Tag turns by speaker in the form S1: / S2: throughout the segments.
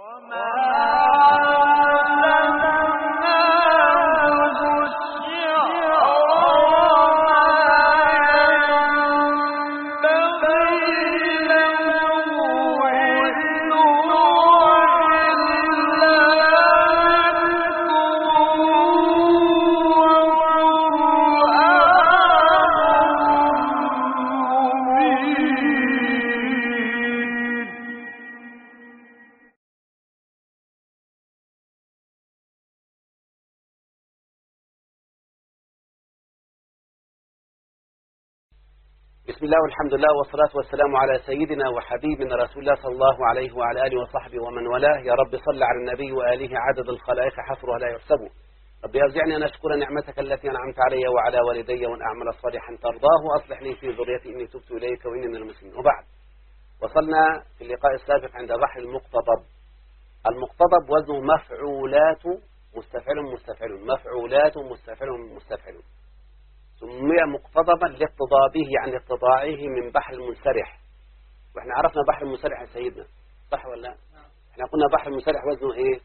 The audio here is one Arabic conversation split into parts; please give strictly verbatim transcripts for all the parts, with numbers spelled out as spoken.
S1: بسم الله والحمد لله والصلاة والسلام على سيدنا وحبيبنا رسول الله صلى الله عليه وعلى آله وصحبه ومن والاه. يا رب صل على النبي وآله عدد الخلائق حصرها لا يحسب. رب أوزعني أن أشكر نعمتك التي أنعمت علي وعلى والدي وأن أعمل صالحا ترضاه وأصلح لي في ذريتي إني تبت إليك وإني من المسلمين. وبعد، وصلنا في اللقاء السابق عند بحر المقتضب. المقتضب وزنه مفعولات مستفعل مستفعل مفعولات مستفعل مستفعل. سمي مقتضبا لاقتضابه عن اقتضاعه من بحر المنسرح. واحنا عرفنا بحر المنسرح يا سيدنا، صح ولا لا؟ احنا قلنا بحر المنسرح وزنه ايه؟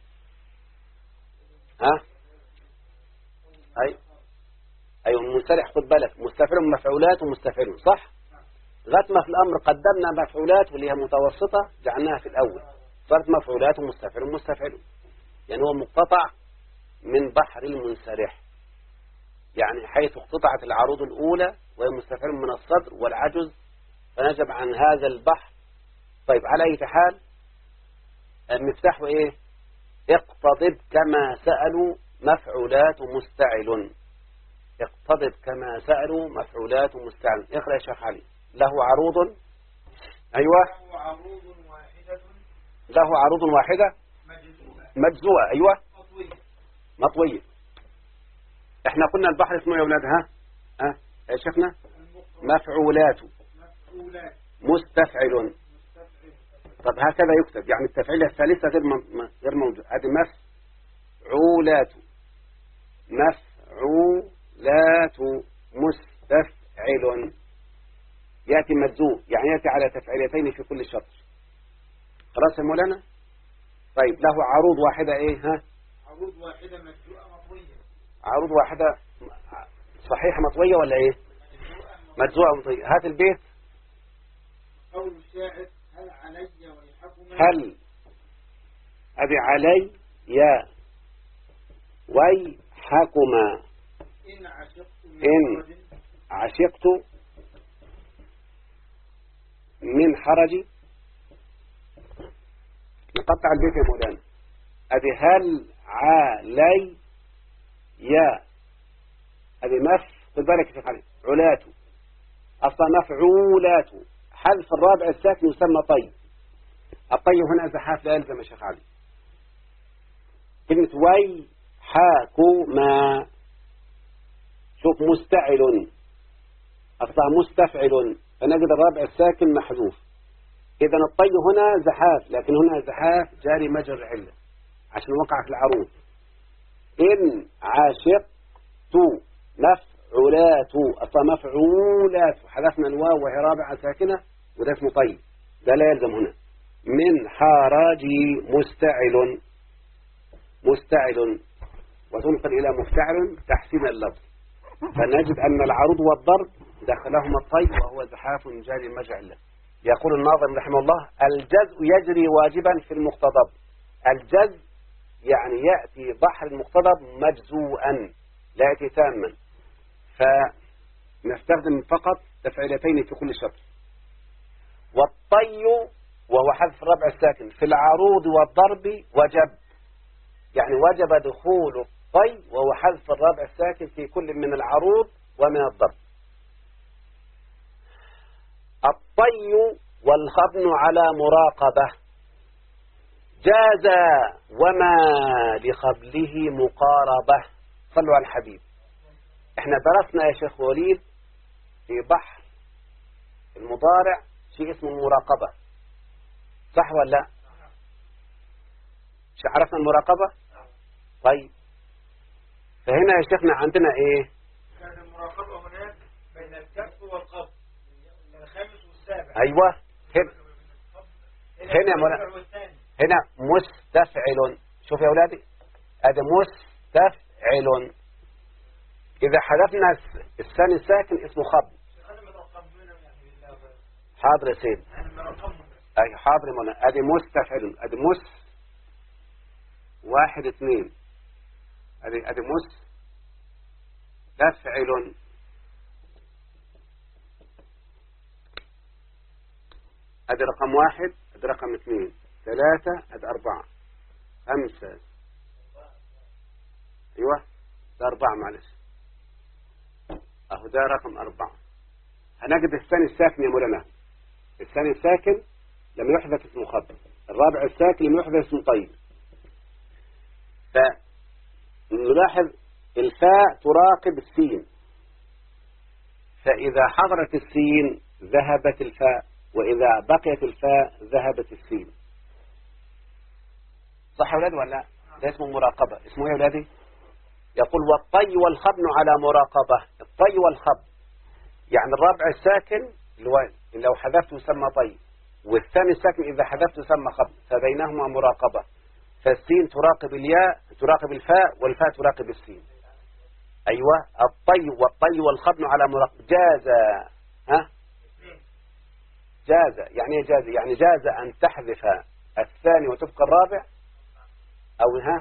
S1: ها؟ اي ايوه المنسرح، خد بالك، مستفعل مفعولات ومستفعل، صح؟ لغايه ما في الامر قدمنا مفعولات واللي هي متوسطه جعلناها في الاول، صارت مفعولات ومستفعل مستفعل، يعني هو مقتطع من بحر المنسرح، يعني حيث اقتطعت العروض الأولى وهي مستفعل من الصدر والعجز فنجب عن هذا البحر. طيب، على أي حال المفتاح إيه؟ اقتضب كما سألوا مفعولات مستعل. اقتضب كما سألوا مفعولات مستعل. اقرأ يا شيخ علي. له عروض، أيوة،
S2: له عروض واحدة
S1: له عروض واحدة مجزوءة، أيوة،
S2: مطوية
S1: مطوية. احنا قلنا البحر اسمه يا اولاد، ها ها يا شيخنا؟ مفعولات مستفعل. طب هكذا يكتب، يعني التفعيلة الثالثة غير غير موجود. هذه مفعولات مفعولات مستفعل، يأتي مجزوء، يعني يأتي على تفعيلتين في كل شطر. خلاص يا مولانا؟ طيب، له عروض واحدة ايه؟ ها،
S2: عروض واحدة مجزوءة مطوية.
S1: عروض واحدة صحيحة مطوية ولا ايه؟ مجزوءة مطوية. هات البيت.
S2: قول الشاعر: هل علي ويحكما،
S1: هل أبي علي يا ويحكما
S2: إن عشقت من
S1: إن
S2: حرج
S1: عشقت من حرج. نقطع البيت يا مولانا. أبي هل علي يا أبي مف، خد بالك يا شيخ علي، علات أصلا مفعولات. حذف الرابع الساكن يسمى طي. الطي هنا زحاف لا يلزم يا شيخ علي. كلمة وي حاكما، شوف، مستعل أصلا مستفعل، فنجد الرابع الساكن محذوف. إذا الطي هنا زحاف، لكن هنا زحاف جاري مجرى العلة عشان وقع في العروض. إن عشقت مفعولات أصلا مفعولات، حذفنا الواو وهي رابعة ساكنة وده اسمه طيب، ده لا يلزم هنا. من حرج مستعل مستعل، وتنقل إلى مفتعل تحسين اللفظ، فنجد أن العروض والضرب دخلهما الطيب وهو زحاف جاري مجعل. يقول الناظم رحمه الله: الجزء يجري واجبا في المقتضب. الجزء يعني يأتي بحر المقتضب مجزوءا، لا يأتي تاما، فنستخدم فقط تفعيلتين في كل شطر. والطي وهو حذف الربع الساكن في العروض والضرب وجب، يعني وجب دخول الطي وهو حذف الربع الساكن في كل من العروض ومن الضرب. الطي والخبن على مراقبة جاز وما لقبله مقاربة. صلوا على الحبيب. احنا درسنا يا شيخ وليد في بحر المضارع شيء اسمه المراقبة، صح ولا لا؟ شو عرفنا المراقبة؟ طيب، فهنا يا شيخنا عندنا ايه؟
S2: كان المراقبة هناك بين الكف والقبض، الخامس والسابع.
S1: ايوه، هنا هنا يا مولانا، هنا مستفعل. شوف يا أولادي، هذا مستفعل. إذا حذفنا الثاني الساكن اسمه خبر. حاضر يا سيد. أي حاضر منى. هذا مستفعل. هذا مس واحد اثنين. هذا هذا مستفعل. هذا رقم واحد، هذا رقم اثنين، ثلاثة، هذا أربعة، خمسة، أيوة ده أربعة معلش، أهو ده رقم أربعة. هنجد الثاني الساكن يا مولانا. الثاني الساكن لم يحذف اسمه خبر، الرابع الساكن لم يحذف اسمه طيب. فنلاحظ الفاء تراقب السين، فإذا حضرت السين ذهبت الفاء، وإذا بقيت الفاء ذهبت السين. صح يا أولاد ولا؟ ده اسمه مراقبة. اسمه ايه يا أولادي؟ يقول والطي والخبن على مراقبة. الطي والخبن يعني الرابع الساكن اللي هو لو حذفته يسمى طي، والثاني الساكن إذا حذفته يسمى خبن، فبينهما مراقبة. فالسين تراقب الياء، تراقب الفاء، والفاء تراقب السين. أيوة الطي والطي والخبن على مراقبة. جاز، ها جاز يعني ايه جاز؟ يعني جاز أن تحذف الثاني وتبقى الرابع، أو ها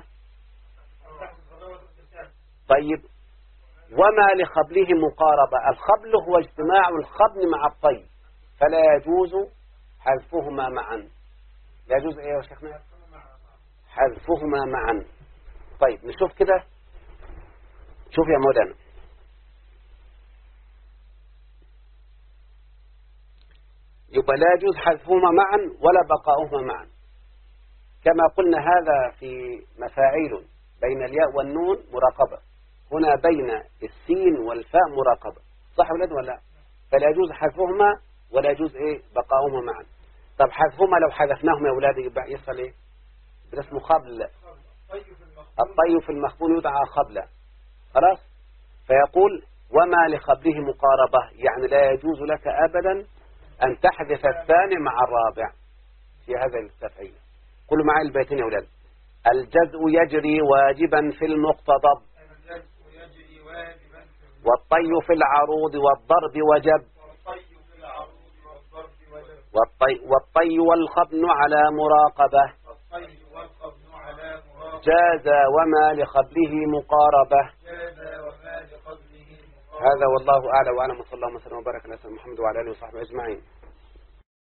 S1: طيب. وما لخبله مقاربة. الخبل هو اجتماع الخبن مع الطي، فلا يجوز حذفهما معا. لا يجوز ايه يا شيخنا؟ حذفهما معا. طيب نشوف كده. شوف يا مولانا، يبقى لا يجوز حذفهما معا ولا بقاؤهما معا. كما قلنا هذا في مفاعيل بين الياء والنون مراقبة، هنا بين السين والفاء مراقبة. صح ولد ولا؟ فلا يجوز حذفهما ولا يجوز ايه بقاؤهما معا. طب حذفهما لو حذفناهما يا أولادي يبقى يصل ايه؟ يبقى اسمه خبل. الطي في المخبون يدعى خبلا. خلاص. فيقول وما لخبله مقاربة، يعني لا يجوز لك أبدا أن تحذف الثاني مع الرابع في هذا التفعيل. قولوا معي البيتين يا أولاد. الجزء يجري واجبا في المقتضب، والطي في العروض والضرب وجب، والطي, والطي والخبن على مراقبة، جاز وما لخبله مقاربة. هذا والله أعلى وأعلم، وصلى الله وسلم وبارك على سيدنا محمد وعلى آله وصحبه أجمعين.